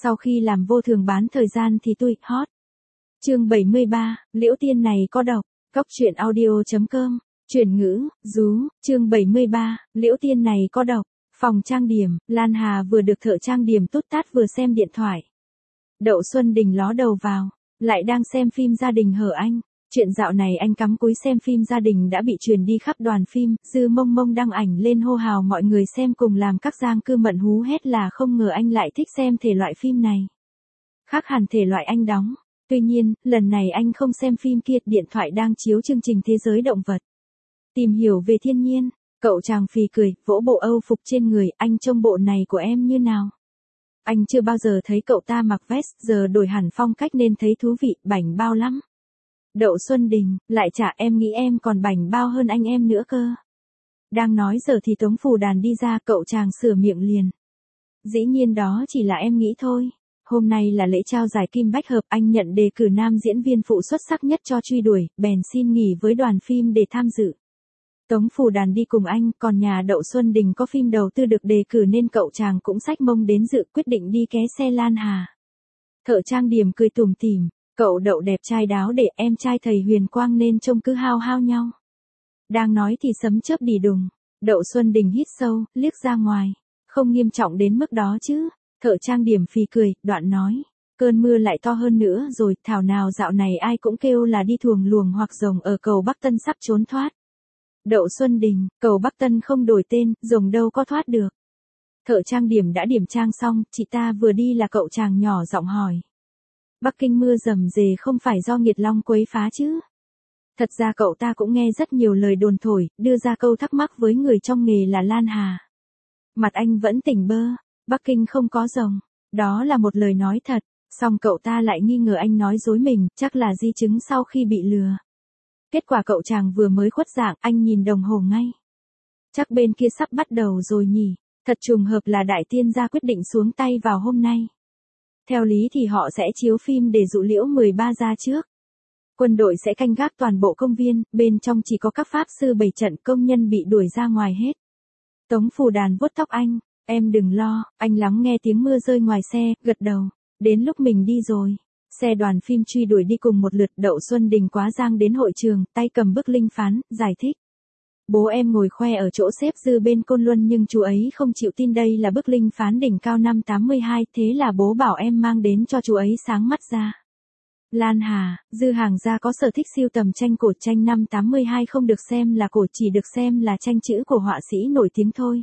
Sau khi làm vô thường bán thời gian thì tôi hot. Chương 73, Liễu Tiên này có độc. Góc truyện audio.com. Chuyển ngữ, rú, chương 73, Liễu Tiên này có độc. Phòng trang điểm, Lan Hà vừa được thợ trang điểm tút tát vừa xem điện thoại. Đậu Xuân Đình ló đầu vào, lại đang xem phim gia đình hở anh. Chuyện dạo này anh cắm cúi xem phim gia đình đã bị truyền đi khắp đoàn phim, Dư Mông Mông đăng ảnh lên hô hào mọi người xem cùng làm các giang cư mận hú hét là không ngờ anh lại thích xem thể loại phim này. Khác hẳn thể loại anh đóng. Tuy nhiên, lần này anh không xem phim kia, điện thoại đang chiếu chương trình Thế giới động vật. Tìm hiểu về thiên nhiên, cậu chàng phì cười, vỗ bộ Âu phục trên người, anh trông bộ này của em như nào? Anh chưa bao giờ thấy cậu ta mặc vest, giờ đổi hẳn phong cách nên thấy thú vị, bảnh bao lắm. Đậu Xuân Đình, lại chả em nghĩ em còn bảnh bao hơn anh em nữa cơ. Đang nói giờ thì Tống Phù Đàn đi ra, cậu chàng sửa miệng liền. Dĩ nhiên đó chỉ là em nghĩ thôi. Hôm nay là lễ trao giải Kim Bách Hợp, anh nhận đề cử nam diễn viên phụ xuất sắc nhất cho Truy Đuổi, bèn xin nghỉ với đoàn phim để tham dự. Tống Phù Đàn đi cùng anh, còn nhà Đậu Xuân Đình có phim đầu tư được đề cử nên cậu chàng cũng xách mông đến dự, quyết định đi ké xe Lan Hà. Thợ trang điểm cười tủm tỉm, cậu Đậu đẹp trai đáo để em trai thầy Huyền Quang nên trông cứ hao hao nhau. Đang nói thì sấm chớp đì đùng, Đậu Xuân Đình hít sâu, liếc ra ngoài, không nghiêm trọng đến mức đó chứ. Thợ trang điểm phì cười, đoạn nói, cơn mưa lại to hơn nữa rồi, thảo nào dạo này ai cũng kêu là đi thuồng luồng hoặc rồng ở cầu Bắc Tân sắp trốn thoát. Đậu Xuân Đình, cầu Bắc Tân không đổi tên, rồng đâu có thoát được. Thợ trang điểm đã điểm trang xong, chị ta vừa đi là cậu chàng nhỏ giọng hỏi. Bắc Kinh mưa rầm rề không phải do nghiệt long quấy phá chứ? Thật ra cậu ta cũng nghe rất nhiều lời đồn thổi, đưa ra câu thắc mắc với người trong nghề là Lan Hà. Mặt anh vẫn tỉnh bơ. Bắc Kinh không có rồng, đó là một lời nói thật, song cậu ta lại nghi ngờ anh nói dối mình, chắc là di chứng sau khi bị lừa. Kết quả cậu chàng vừa mới khuất dạng, anh nhìn đồng hồ ngay. Chắc bên kia sắp bắt đầu rồi nhỉ, thật trùng hợp là đại tiên gia quyết định xuống tay vào hôm nay. Theo lý thì họ sẽ chiếu phim để dụ Liễu 13 ra trước. Quân đội sẽ canh gác toàn bộ công viên, bên trong chỉ có các pháp sư bày trận, công nhân bị đuổi ra ngoài hết. Tống Phù Đàn vuốt tóc anh. Em đừng lo, anh lắng nghe tiếng mưa rơi ngoài xe, gật đầu. Đến lúc mình đi rồi. Xe đoàn phim truy đuổi đi cùng một lượt, Đậu Xuân Đình quá giang đến hội trường, tay cầm bức linh phán, giải thích. Bố em ngồi khoe ở chỗ xếp Dư bên Côn Luân nhưng chú ấy không chịu tin đây là bức linh phán đỉnh cao năm 82, thế là bố bảo em mang đến cho chú ấy sáng mắt ra. Lan Hà, Dư hàng gia có sở thích sưu tầm tranh cổ, tranh năm 82 không được xem là cổ, chỉ được xem là tranh chữ của họa sĩ nổi tiếng thôi.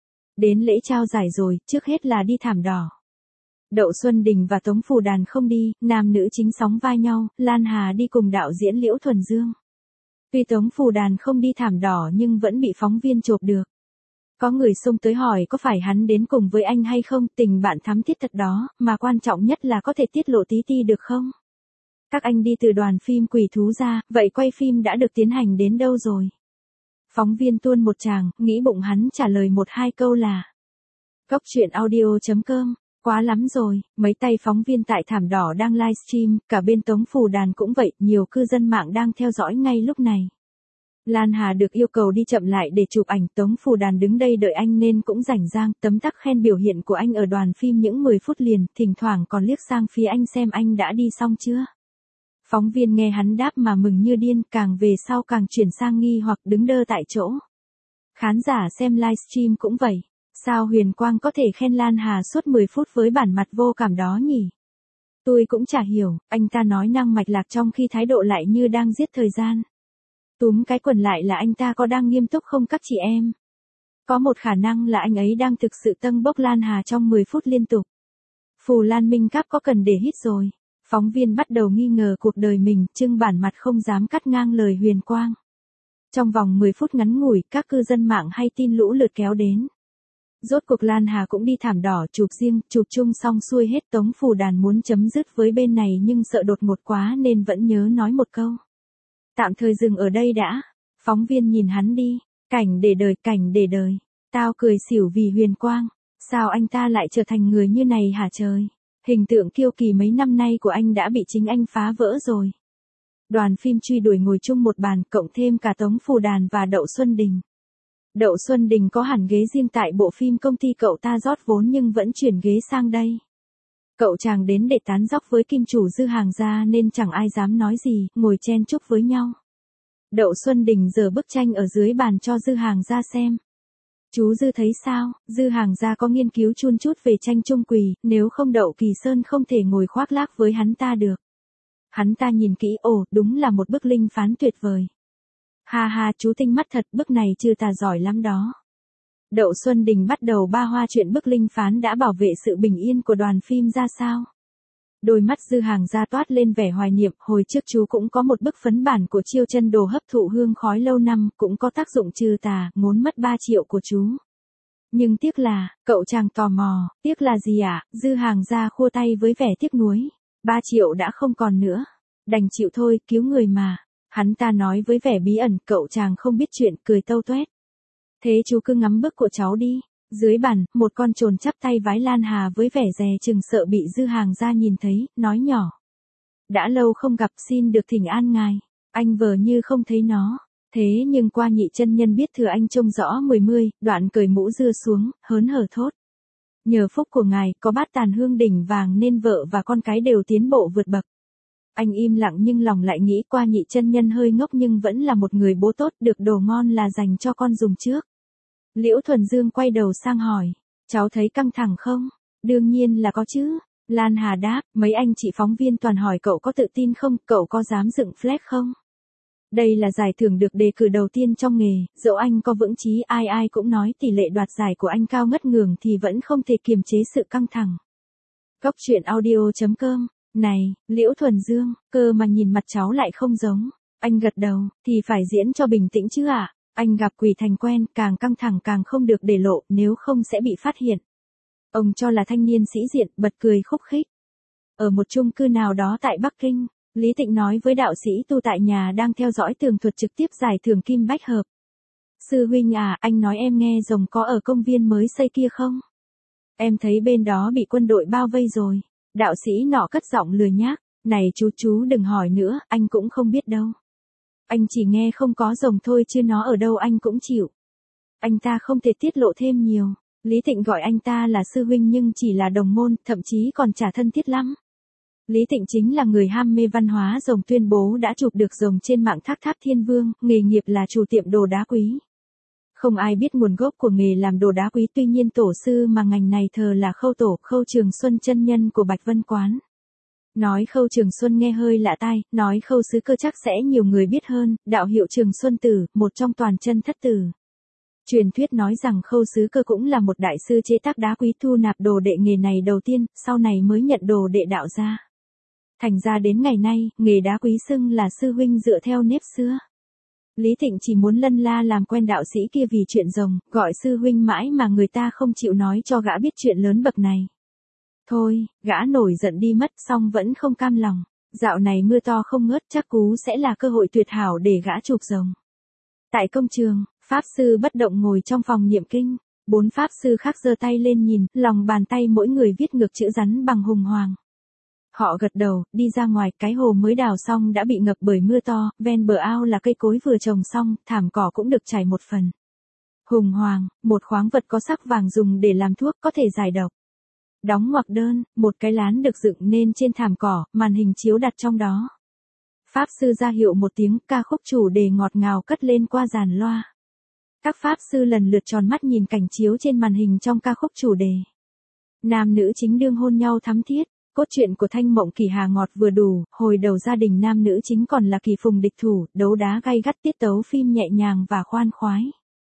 Đến lễ trao giải rồi, trước hết là đi thảm đỏ. Đậu Xuân Đình và Tống Phù Đàn không đi, nam nữ chính sóng vai nhau, Lan Hà đi cùng đạo diễn Liễu Thuần Dương. Tuy Tống Phù Đàn không đi thảm đỏ nhưng vẫn bị phóng viên chộp được. Có người xông tới hỏi có phải hắn đến cùng với anh hay không, tình bạn thắm thiết thật đó, mà quan trọng nhất là có thể tiết lộ tí ti được không? Các anh đi từ đoàn phim Quỷ Thú ra, vậy quay phim đã được tiến hành đến đâu rồi? Phóng viên tuôn một tràng, nghĩ bụng hắn trả lời 1-2 câu là. Góc truyện audio.com, quá lắm rồi, mấy tay phóng viên tại thảm đỏ đang livestream, cả bên Tống Phù Đàn cũng vậy, nhiều cư dân mạng đang theo dõi ngay lúc này. Lan Hà được yêu cầu đi chậm lại để chụp ảnh, Tống Phù Đàn đứng đây đợi anh nên cũng rảnh rang, tấm tắc khen biểu hiện của anh ở đoàn phim những 10 phút liền, thỉnh thoảng còn liếc sang phía anh xem anh đã đi xong chưa. Phóng viên nghe hắn đáp mà mừng như điên, càng về sau càng chuyển sang nghi hoặc đứng đơ tại chỗ. Khán giả xem livestream cũng vậy, sao Huyền Quang có thể khen Lan Hà suốt 10 phút với bản mặt vô cảm đó nhỉ? Tôi cũng chả hiểu, anh ta nói năng mạch lạc trong khi thái độ lại như đang giết thời gian. Túm cái quần lại là anh ta có đang nghiêm túc không các chị em? Có một khả năng là anh ấy đang thực sự tâng bốc Lan Hà trong 10 phút liên tục. Phù Lan Minh Cáp có cần để hít rồi. Phóng viên bắt đầu nghi ngờ cuộc đời mình, trưng bản mặt không dám cắt ngang lời Huyền Quang. Trong vòng 10 phút ngắn ngủi, các cư dân mạng hay tin lũ lượt kéo đến. Rốt cuộc Lan Hà cũng đi thảm đỏ, chụp riêng, chụp chung xong xuôi hết. Tống Phù Đàn muốn chấm dứt với bên này nhưng sợ đột ngột quá nên vẫn nhớ nói một câu. Tạm thời dừng ở đây đã. Phóng viên nhìn hắn đi. Cảnh để đời, cảnh để đời. Tao cười xỉu vì Huyền Quang. Sao anh ta lại trở thành người như này hả trời? Hình tượng kiêu kỳ mấy năm nay của anh đã bị chính anh phá vỡ rồi. Đoàn phim truy đuổi ngồi chung một bàn, cộng thêm cả Tống Phù Đàn và Đậu Xuân Đình. Đậu Xuân Đình có hẳn ghế riêng tại bộ phim công ty cậu ta rót vốn nhưng vẫn chuyển ghế sang đây. Cậu chàng đến để tán dóc với kim chủ Dư Hàng gia nên chẳng ai dám nói gì, ngồi chen chúc với nhau. Đậu Xuân Đình giở bức tranh ở dưới bàn cho Dư Hàng gia xem. Chú Dư thấy sao, Dư Hàng gia có nghiên cứu chun chút về tranh Trung Quỳ, nếu không Đậu Kỳ Sơn không thể ngồi khoác lác với hắn ta được. Hắn ta nhìn kỹ, ồ, đúng là một bức linh phán tuyệt vời. Ha ha, chú tinh mắt thật, bức này chư ta giỏi lắm đó. Đậu Xuân Đình bắt đầu ba hoa chuyện bức linh phán đã bảo vệ sự bình yên của đoàn phim ra sao. Đôi mắt Dư Hàng gia toát lên vẻ hoài niệm, hồi trước chú cũng có một bức phấn bản của Chiêu Chân Đồ hấp thụ hương khói lâu năm, cũng có tác dụng trừ tà, ngốn mất 3 triệu của chú. Nhưng tiếc là, cậu chàng tò mò, tiếc là gì ạ? Dư Hàng gia khua tay với vẻ tiếc nuối. 3 triệu đã không còn nữa. Đành chịu thôi, cứu người mà. Hắn ta nói với vẻ bí ẩn, cậu chàng không biết chuyện, cười tâu tuét. Thế chú cứ ngắm bức của cháu đi. Dưới bàn, một con trồn chắp tay vái Lan Hà với vẻ dè chừng sợ bị Dư Hàng gia nhìn thấy, nói nhỏ. Đã lâu không gặp, xin được thỉnh an ngài. Anh vờ như không thấy nó. Thế nhưng qua nhị chân nhân biết thừa anh trông rõ 10, đoạn cởi mũ dưa xuống, hớn hở thốt. Nhờ phúc của ngài, có bát tàn hương đỉnh vàng nên vợ và con cái đều tiến bộ vượt bậc. Anh im lặng nhưng lòng lại nghĩ qua nhị chân nhân hơi ngốc nhưng vẫn là một người bố tốt, được đồ ngon là dành cho con dùng trước. Liễu Thuần Dương quay đầu sang hỏi, cháu thấy căng thẳng không? Đương nhiên là có chứ. Lan Hà đáp, mấy anh chị phóng viên toàn hỏi cậu có tự tin không, cậu có dám dựng flag không? Đây là giải thưởng được đề cử đầu tiên trong nghề, dẫu anh có vững chí ai ai cũng nói tỷ lệ đoạt giải của anh cao ngất ngường thì vẫn không thể kiềm chế sự căng thẳng. Cóc truyện audio.com. Này, Liễu Thuần Dương, cơ mà nhìn mặt cháu lại không giống. Anh gật đầu, thì phải diễn cho bình tĩnh chứ ạ. Anh gặp quỷ thành quen, càng căng thẳng càng không được để lộ, nếu không sẽ bị phát hiện. Ông cho là thanh niên sĩ diện, bật cười khúc khích. Ở một chung cư nào đó tại Bắc Kinh, Lý Tịnh nói với đạo sĩ tu tại nhà đang theo dõi tường thuật trực tiếp giải thưởng Kim Bách Hợp. Sư huynh à, anh nói em nghe rồng có ở công viên mới xây kia không? Em thấy bên đó bị quân đội bao vây rồi. Đạo sĩ nọ cất giọng lười nhác. Này chú đừng hỏi nữa, anh cũng không biết đâu. Anh chỉ nghe không có rồng thôi chứ nó ở đâu anh cũng chịu. Anh ta không thể tiết lộ thêm nhiều. Lý Tịnh gọi anh ta là sư huynh nhưng chỉ là đồng môn, thậm chí còn chả thân thiết lắm. Lý Tịnh chính là người ham mê văn hóa rồng, tuyên bố đã chụp được rồng trên mạng Thác Tháp Thiên Vương, nghề nghiệp là chủ tiệm đồ đá quý. Không ai biết nguồn gốc của nghề làm đồ đá quý, tuy nhiên tổ sư mà ngành này thờ là Khâu Tổ, Khâu Trường Xuân chân nhân của Bạch Vân Quán. Nói Khâu Trường Xuân nghe hơi lạ tai, nói Khâu Sứ Cơ chắc sẽ nhiều người biết hơn, đạo hiệu Trường Xuân Tử, một trong toàn chân thất tử. Truyền thuyết nói rằng Khâu Sứ Cơ cũng là một đại sư chế tác đá quý, thu nạp đồ đệ nghề này đầu tiên, sau này mới nhận đồ đệ đạo ra. Thành ra đến ngày nay, nghề đá quý xưng là sư huynh dựa theo nếp xưa. Lý Thịnh chỉ muốn lân la làm quen đạo sĩ kia vì chuyện rồng, gọi sư huynh mãi mà người ta không chịu nói cho gã biết chuyện lớn bậc này. Thôi, gã nổi giận đi mất, song vẫn không cam lòng. Dạo này mưa to không ngớt, chắc cú sẽ là cơ hội tuyệt hảo để gã chụp rồng. Tại công trường, Pháp Sư bất động ngồi trong phòng niệm kinh. 4 Pháp Sư khác giơ tay lên nhìn, lòng bàn tay mỗi người viết ngược chữ rắn bằng hùng hoàng. Họ gật đầu, đi ra ngoài, cái hồ mới đào xong đã bị ngập bởi mưa to, ven bờ ao là cây cối vừa trồng xong, thảm cỏ cũng được trải một phần. Hùng hoàng, một khoáng vật có sắc vàng dùng để làm thuốc, có thể giải độc. Đóng ngoặc đơn, một cái lán được dựng nên trên thảm cỏ, màn hình chiếu đặt trong đó. Pháp Sư ra hiệu một tiếng, ca khúc chủ đề ngọt ngào cất lên qua dàn loa. Các Pháp Sư lần lượt tròn mắt nhìn cảnh chiếu trên màn hình trong ca khúc chủ đề. Nam nữ chính đương hôn nhau thắm thiết. Cốt truyện của Thanh Mộng Kỳ Hà ngọt vừa đủ, hồi đầu gia đình nam nữ chính còn là kỳ phùng địch thủ, đấu đá gay gắt, tiết tấu phim nhẹ nhàng và khoan khoái.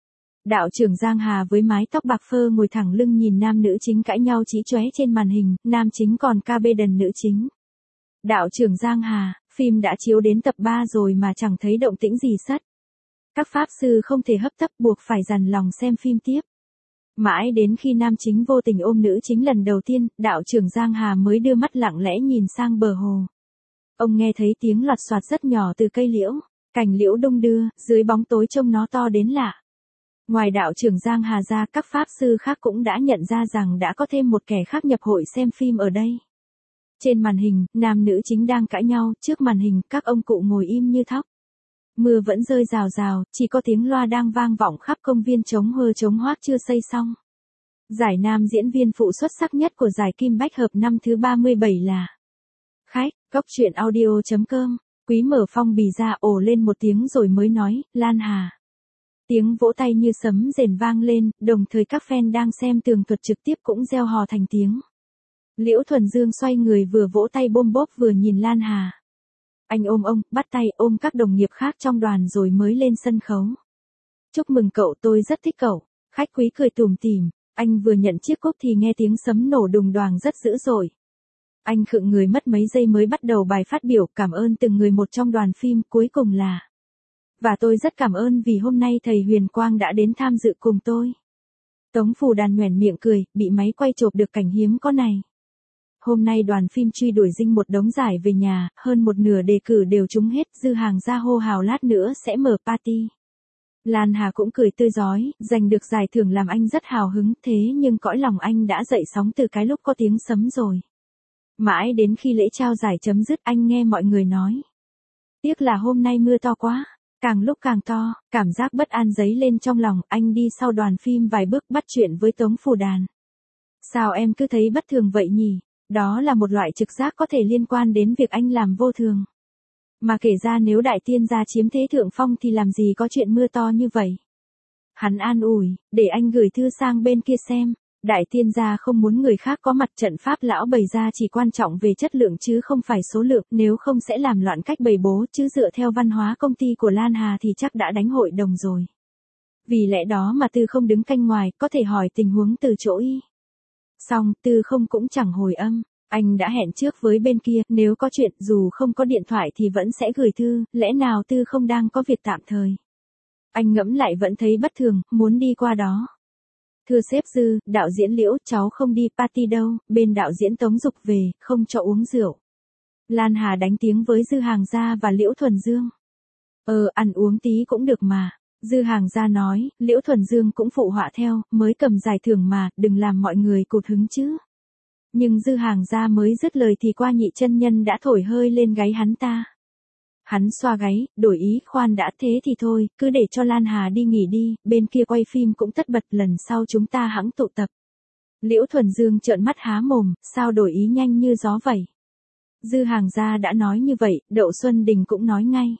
Đạo trưởng Giang Hà với mái tóc bạc phơ ngồi thẳng lưng nhìn nam nữ chính cãi nhau chí chóe trên màn hình, nam chính còn ca bê đần nữ chính. Đạo trưởng Giang Hà, phim đã chiếu đến tập 3 rồi mà chẳng thấy động tĩnh gì sất. Các Pháp Sư không thể hấp tấp buộc phải dằn lòng xem phim tiếp. Mãi đến khi nam chính vô tình ôm nữ chính lần đầu tiên, đạo trưởng Giang Hà mới đưa mắt lặng lẽ nhìn sang bờ hồ. Ông nghe thấy tiếng lọt xoạt rất nhỏ từ cây liễu, cành liễu đung đưa, dưới bóng tối trông nó to đến lạ. Ngoài đạo trưởng Giang Hà ra, các Pháp Sư khác cũng đã nhận ra rằng đã có thêm một kẻ khác nhập hội xem phim ở đây. Trên màn hình, nam nữ chính đang cãi nhau, trước màn hình, các ông cụ ngồi im như thóc. Mưa vẫn rơi rào rào, chỉ có tiếng loa đang vang vọng khắp công viên trống hơ trống hoác chưa xây xong. Giải nam diễn viên phụ xuất sắc nhất của giải Kim Bách Hợp năm thứ 37 là khách. Góc truyện audio.com. Quý mở phong bì ra ồ lên một tiếng rồi mới nói, Lan Hà. Tiếng vỗ tay như sấm rền vang lên, đồng thời các fan đang xem tường thuật trực tiếp cũng reo hò thành tiếng. Liễu Thuần Dương xoay người vừa vỗ tay bôm bốp vừa nhìn Lan Hà. Anh ôm ông, bắt tay ôm các đồng nghiệp khác trong đoàn rồi mới lên sân khấu. Chúc mừng cậu, tôi rất thích cậu. Khách quý cười tủm tỉm, anh vừa nhận chiếc cúp thì nghe tiếng sấm nổ đùng đoàng rất dữ dội. Anh khựng người mất mấy giây mới bắt đầu bài phát biểu, cảm ơn từng người một trong đoàn phim, cuối cùng là. Và tôi rất cảm ơn vì hôm nay thầy Huyền Quang đã đến tham dự cùng tôi. Tống Phù Đàn nhoẻn miệng cười, bị máy quay chộp được cảnh hiếm có này. Hôm nay đoàn phim truy đuổi dinh một đống giải về nhà, hơn một nửa đề cử đều trúng hết, Dư Hàng ra hô hào lát nữa sẽ mở party. Lan Hà cũng cười tươi rói, giành được giải thưởng làm anh rất hào hứng, thế nhưng cõi lòng anh đã dậy sóng từ cái lúc có tiếng sấm rồi. Mãi đến khi lễ trao giải chấm dứt anh nghe mọi người nói. Tiếc là hôm nay mưa to quá, càng lúc càng to, cảm giác bất an dấy lên trong lòng, anh đi sau đoàn phim vài bước bắt chuyện với Tống Phù Đàn. Sao em cứ thấy bất thường vậy nhỉ? Đó là một loại trực giác có thể liên quan đến việc anh làm vô thường. Mà kể ra nếu đại tiên gia chiếm thế thượng phong thì làm gì có chuyện mưa to như vậy. Hắn an ủi, để anh gửi thư sang bên kia xem. Đại tiên gia không muốn người khác có mặt, trận pháp lão bày ra chỉ quan trọng về chất lượng chứ không phải số lượng, nếu không sẽ làm loạn cách bày bố, chứ dựa theo văn hóa công ty của Lan Hà thì chắc đã đánh hội đồng rồi. Vì lẽ đó mà Tư không đứng canh ngoài, có thể hỏi tình huống từ chỗ y. Xong, Tư không cũng chẳng hồi âm, anh đã hẹn trước với bên kia, nếu có chuyện dù không có điện thoại thì vẫn sẽ gửi thư, lẽ nào Tư không đang có việc tạm thời. Anh ngẫm lại vẫn thấy bất thường, muốn đi qua đó. Thưa sếp Dư, đạo diễn Liễu, cháu không đi party đâu, bên đạo diễn Tống giục về, không cho uống rượu. Lan Hà đánh tiếng với Dư Hàng gia và Liễu Thuần Dương. Ăn uống tí cũng được mà. Dư Hàng gia nói, Liễu Thuần Dương cũng phụ họa theo, mới cầm giải thưởng mà, đừng làm mọi người cụt hứng chứ. Nhưng Dư Hàng gia mới dứt lời thì Qua Nhị chân nhân đã thổi hơi lên gáy hắn ta. Hắn xoa gáy, đổi ý, khoan đã, thế thì thôi, cứ để cho Lan Hà đi nghỉ đi, bên kia quay phim cũng tất bật, lần sau chúng ta hẵng tụ tập. Liễu Thuần Dương trợn mắt há mồm, sao đổi ý nhanh như gió vậy? Dư Hàng gia đã nói như vậy, Đậu Xuân Đình cũng nói ngay.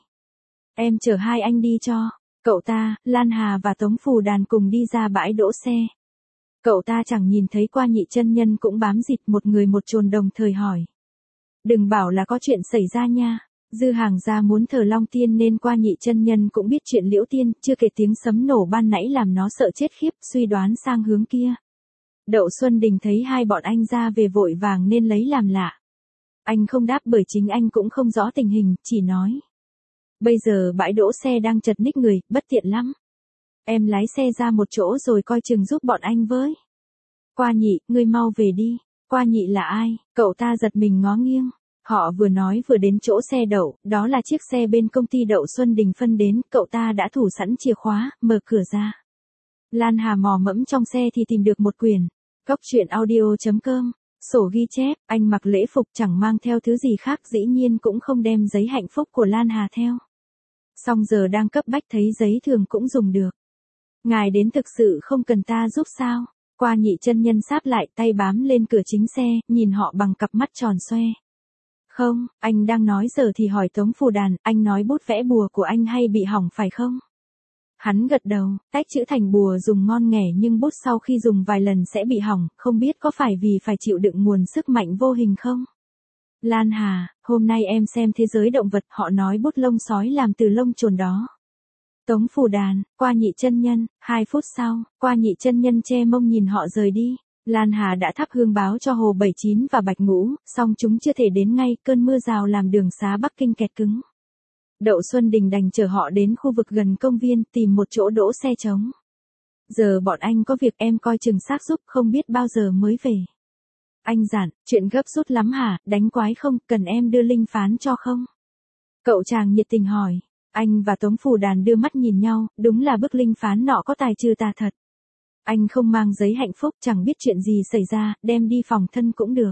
Em chở hai anh đi cho. Cậu ta, Lan Hà và Tống Phù Đàn cùng đi ra bãi đỗ xe. Cậu ta chẳng nhìn thấy Qua Nhị chân nhân cũng bám dịt, một người một chồn đồng thời hỏi. Đừng bảo là có chuyện xảy ra nha. Dư Hàng gia muốn thờ Long Tiên nên Qua Nhị chân nhân cũng biết chuyện Liễu Tiên, chưa kể tiếng sấm nổ ban nãy làm nó sợ chết khiếp, suy đoán sang hướng kia. Đậu Xuân Đình thấy hai bọn anh ra về vội vàng nên lấy làm lạ. Anh không đáp bởi chính anh cũng không rõ tình hình, chỉ nói. Bây giờ bãi đỗ xe đang chật ních người, bất tiện lắm. Em lái xe ra một chỗ rồi coi chừng giúp bọn anh với. Qua Nhị, ngươi mau về đi. Qua Nhị là ai? Cậu ta giật mình ngó nghiêng. Họ vừa nói vừa đến chỗ xe đậu, đó là chiếc xe bên công ty Đậu Xuân Đình phân đến, cậu ta đã thủ sẵn chìa khóa, mở cửa ra. Lan Hà mò mẫm trong xe thì tìm được một quyển. Góc truyện audio.com. Sổ ghi chép, anh mặc lễ phục chẳng mang theo thứ gì khác, dĩ nhiên cũng không đem giấy hạnh phúc của Lan Hà theo. Xong giờ đang cấp bách thấy giấy thường cũng dùng được. Ngài đến thực sự không cần ta giúp sao? Qua Nhị chân nhân sáp lại, tay bám lên cửa chính xe, nhìn họ bằng cặp mắt tròn xoe. Không, anh đang nói giờ thì hỏi Tống Phù Đàn, anh nói bút vẽ bùa của anh hay bị hỏng phải không? Hắn gật đầu, tách chữ thành bùa dùng ngon nghẻ nhưng bút sau khi dùng vài lần sẽ bị hỏng, không biết có phải vì phải chịu đựng nguồn sức mạnh vô hình không? Lan Hà, hôm nay em xem Thế giới động vật, họ nói bút lông sói làm từ lông chồn đó. Tống Phù Đàn, Qua Nhị chân nhân, 2 phút sau, Qua Nhị chân nhân che mông nhìn họ rời đi. Lan Hà đã thắp hương báo cho Hồ 79 và Bạch Ngũ, song chúng chưa thể đến ngay, cơn mưa rào làm đường xá Bắc Kinh kẹt cứng. Đậu Xuân Đình đành chở họ đến khu vực gần công viên, tìm một chỗ đỗ xe trống. Giờ bọn anh có việc, em coi chừng xác giúp, không biết bao giờ mới về. Anh dặn, chuyện gấp rút lắm hả, đánh quái không, cần em đưa linh phán cho không? Cậu chàng nhiệt tình hỏi. Anh và Tống Phù Đàn đưa mắt nhìn nhau, đúng là bức linh phán nọ có tài trừ tà thật. Anh không mang giấy hạnh phúc, chẳng biết chuyện gì xảy ra, đem đi phòng thân cũng được.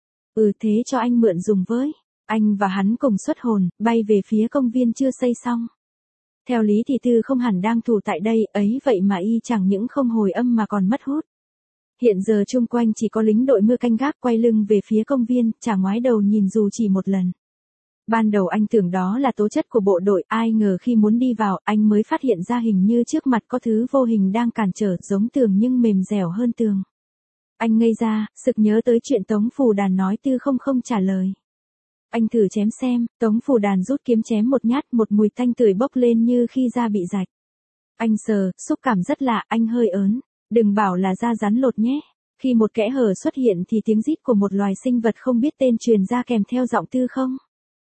Thế cho anh mượn dùng với. Anh và hắn cùng xuất hồn, bay về phía công viên chưa xây xong. Theo lý thì Tư không hẳn đang thủ tại đây, ấy vậy mà y chẳng những không hồi âm mà còn mất hút. Hiện giờ chung quanh chỉ có lính đội mưa canh gác quay lưng về phía công viên, chả ngoái đầu nhìn dù chỉ một lần. Ban đầu anh tưởng đó là tố chất của bộ đội, ai ngờ khi muốn đi vào, anh mới phát hiện ra hình như trước mặt có thứ vô hình đang cản trở, giống tường nhưng mềm dẻo hơn tường. Anh ngây ra, sực nhớ tới chuyện Tống Phù Đàn nói Tư không trả lời. Anh thử chém xem, Tống Phù Đàn rút kiếm chém một nhát, một mùi tanh tưởi bốc lên như khi da bị rạch. Anh sờ, xúc cảm rất lạ, anh hơi ớn. Đừng bảo là da rắn lột nhé. Khi một kẽ hở xuất hiện thì tiếng rít của một loài sinh vật không biết tên truyền ra kèm theo giọng Tư không.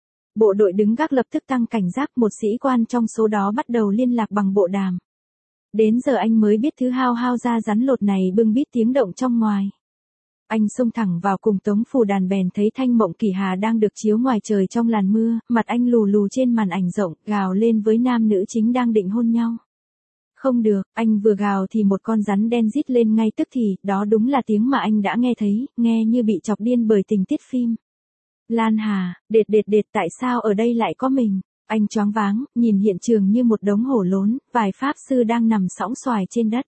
Bộ đội đứng gác lập tức tăng cảnh giác, một sĩ quan trong số đó bắt đầu liên lạc bằng bộ đàm. Đến giờ anh mới biết thứ hao da rắn lột này bưng bít tiếng động trong ngoài. Anh xông thẳng vào cùng Tống Phù Đàn, bèn thấy Thanh Mộng Kỳ Hà đang được chiếu ngoài trời trong làn mưa, mặt anh lù lù trên màn ảnh rộng, gào lên với nam nữ chính đang định hôn nhau. Không được, anh vừa gào thì một con rắn đen rít lên ngay tức thì, đó đúng là tiếng mà anh đã nghe thấy, nghe như bị chọc điên bởi tình tiết phim. Lan Hà, đệt, tại sao ở đây lại có mình? Anh choáng váng, nhìn hiện trường như một đống hổ lốn, vài pháp sư đang nằm sõng xoài trên đất.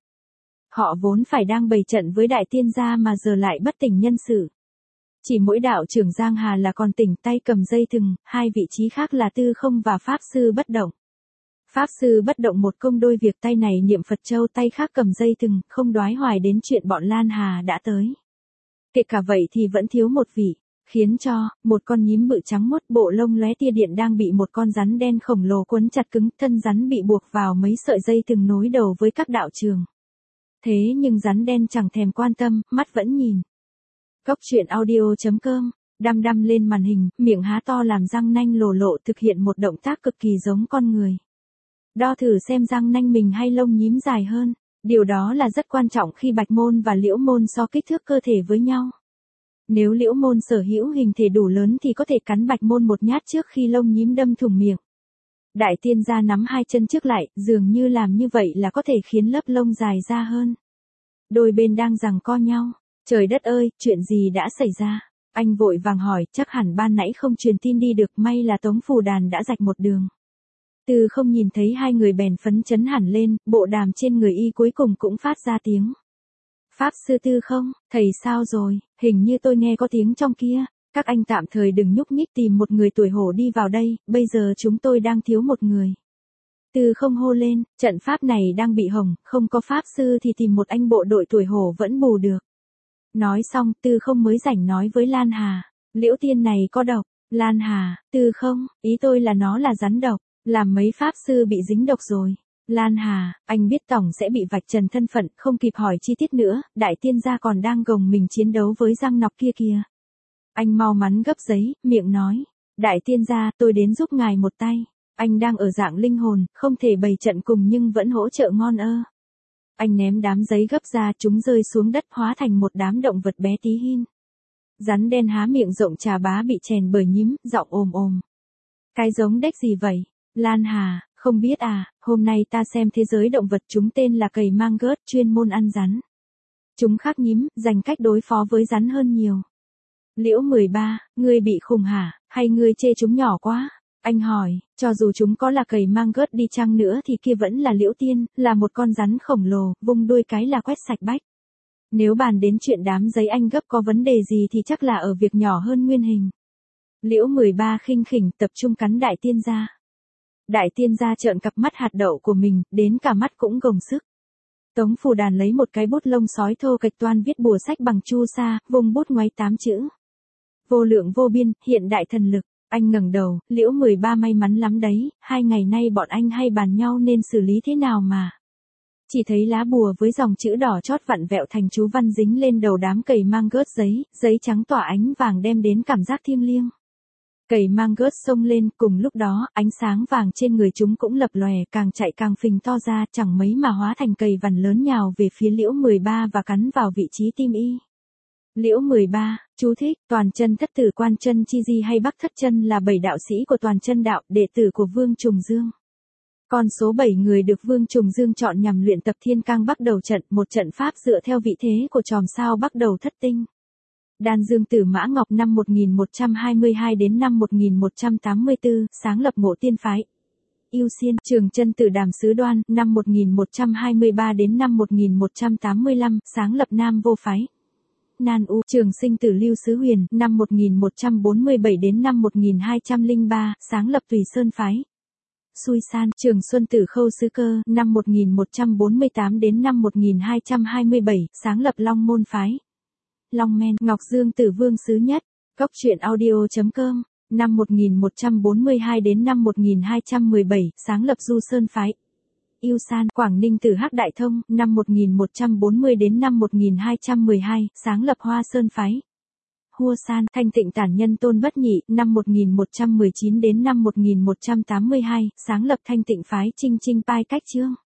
Họ vốn phải đang bày trận với đại tiên gia mà giờ lại bất tỉnh nhân sự. Chỉ mỗi đạo trưởng Giang Hà là còn tỉnh, tay cầm dây thừng, hai vị trí khác là Tư Không và pháp sư bất động. Pháp sư bất động một công đôi việc, tay này niệm Phật châu, tay khác cầm dây thừng, không đoái hoài đến chuyện bọn Lan Hà đã tới. Kể cả vậy thì vẫn thiếu một vị, khiến cho một con nhím bự trắng muốt, bộ lông lóe tia điện đang bị một con rắn đen khổng lồ quấn chặt cứng, thân rắn bị buộc vào mấy sợi dây thừng nối đầu với các đạo trường. Thế nhưng rắn đen chẳng thèm quan tâm, mắt vẫn nhìn. Cốc truyện audio.com, đăm lên màn hình, miệng há to làm răng nanh lồ lộ, thực hiện một động tác cực kỳ giống con người. Đo thử xem răng nanh mình hay lông nhím dài hơn. Điều đó là rất quan trọng khi Bạch Môn và Liễu Môn so kích thước cơ thể với nhau. Nếu Liễu Môn sở hữu hình thể đủ lớn thì có thể cắn Bạch Môn một nhát trước khi lông nhím đâm thủng miệng. Đại tiên gia nắm hai chân trước lại, dường như làm như vậy là có thể khiến lớp lông dài ra hơn. Đôi bên đang giằng co nhau. Trời đất ơi, chuyện gì đã xảy ra? Anh vội vàng hỏi, chắc hẳn ban nãy không truyền tin đi được, may là Tống Phù Đàn đã rạch một đường. Từ không nhìn thấy hai người bèn phấn chấn hẳn lên, bộ đàm trên người y cuối cùng cũng phát ra tiếng. Pháp sư Tư Không, thầy sao rồi, hình như tôi nghe có tiếng trong kia. Các anh tạm thời đừng nhúc nhích, tìm một người tuổi hổ đi vào đây, bây giờ chúng tôi đang thiếu một người. Tư Không hô lên, trận pháp này đang bị hỏng, không có pháp sư thì tìm một anh bộ đội tuổi hổ vẫn bù được. Nói xong, Tư Không mới rảnh nói với Lan Hà, Liễu Tiên này có độc. Lan Hà, Tư Không, ý tôi là nó là rắn độc, làm mấy pháp sư bị dính độc rồi. Lan Hà, anh biết tổng sẽ bị vạch trần thân phận, không kịp hỏi chi tiết nữa, đại tiên gia còn đang gồng mình chiến đấu với răng nọc kia kìa. Anh mau mắn gấp giấy, miệng nói, đại tiên gia, tôi đến giúp ngài một tay. Anh đang ở dạng linh hồn, không thể bày trận cùng nhưng vẫn hỗ trợ ngon ơ. Anh ném đám giấy gấp ra, chúng rơi xuống đất hóa thành một đám động vật bé tí hin. Rắn đen há miệng rộng trà bá bị chèn bởi nhím, giọng ồm. Cái giống đếch gì vậy? Lan Hà, không biết à, hôm nay ta xem thế giới động vật, chúng tên là cầy mang gớt, chuyên môn ăn rắn. Chúng khác nhím, dành cách đối phó với rắn hơn nhiều. Liễu 13, ngươi bị khùng hả, hay ngươi chê chúng nhỏ quá? Anh hỏi, cho dù chúng có là cầy mang gớt đi chăng nữa thì kia vẫn là Liễu Tiên, là một con rắn khổng lồ, vung đuôi cái là quét sạch bách. Nếu bàn đến chuyện đám giấy anh gấp có vấn đề gì thì chắc là ở việc nhỏ hơn nguyên hình. Liễu 13 khinh khỉnh tập trung cắn đại tiên gia. Đại tiên gia trợn cặp mắt hạt đậu của mình, đến cả mắt cũng gồng sức. Tống Phù Đàn lấy một cái bút lông sói thô kịch toan viết bùa sách bằng chu sa, vùng bút ngoáy 8 chữ. Vô lượng vô biên, hiện đại thần lực. Anh ngẩng đầu, Liễu 13 may mắn lắm đấy, 2 ngày nay bọn anh hay bàn nhau nên xử lý thế nào mà. Chỉ thấy lá bùa với dòng chữ đỏ chót vặn vẹo thành chú văn dính lên đầu đám cầy mang gớt giấy trắng tỏa ánh vàng đem đến cảm giác thiêng liêng. Cầy mang gớt xông lên, cùng lúc đó, ánh sáng vàng trên người chúng cũng lập lòe, càng chạy càng phình to ra, chẳng mấy mà hóa thành cầy vằn lớn nhào về phía Liễu 13 và cắn vào vị trí tim y. Liễu 13, chú thích, Toàn Chân Thất Tử Quan Chân Chi Di hay Bắc Thất Chân là 7 đạo sĩ của Toàn Chân đạo, đệ tử của Vương Trùng Dương. Con số 7 người được Vương Trùng Dương chọn nhằm luyện tập Thiên Cang Bắc Đầu Trận, một trận pháp dựa theo vị thế của chòm sao Bắc Đầu Thất Tinh. Đan Dương Tử Mã Ngọc năm 1122 đến năm 1184, sáng lập Ngộ Tiên phái. Yêu Xiên, Trường Chân Tử Đàm Sứ Đoan, năm 1123 đến năm 1185, sáng lập Nam Vô Phái. Nan U, Trường Sinh Tử Lưu Xứ Huyền, năm 1147 đến năm 1203, sáng lập Tùy Sơn Phái. Xui San, Trường Xuân Tử Khâu Sứ Cơ, năm 1148 đến năm 1227, sáng lập Long Môn Phái. Long Men, Ngọc Dương Tử Vương Xứ Nhất. Cốc truyện audio.com, năm 1142 đến năm 1217, sáng lập Du Sơn Phái. Yêu San, Quảng Ninh Tử Hắc Đại Thông, năm 1140 đến năm 1212, sáng lập Hoa Sơn Phái. Hua San, Thanh Tịnh Tản Nhân Tôn Bất Nhị, năm 1119 đến năm 1182, sáng lập Thanh Tịnh Phái Trinh Trinh Pai Cách Chương.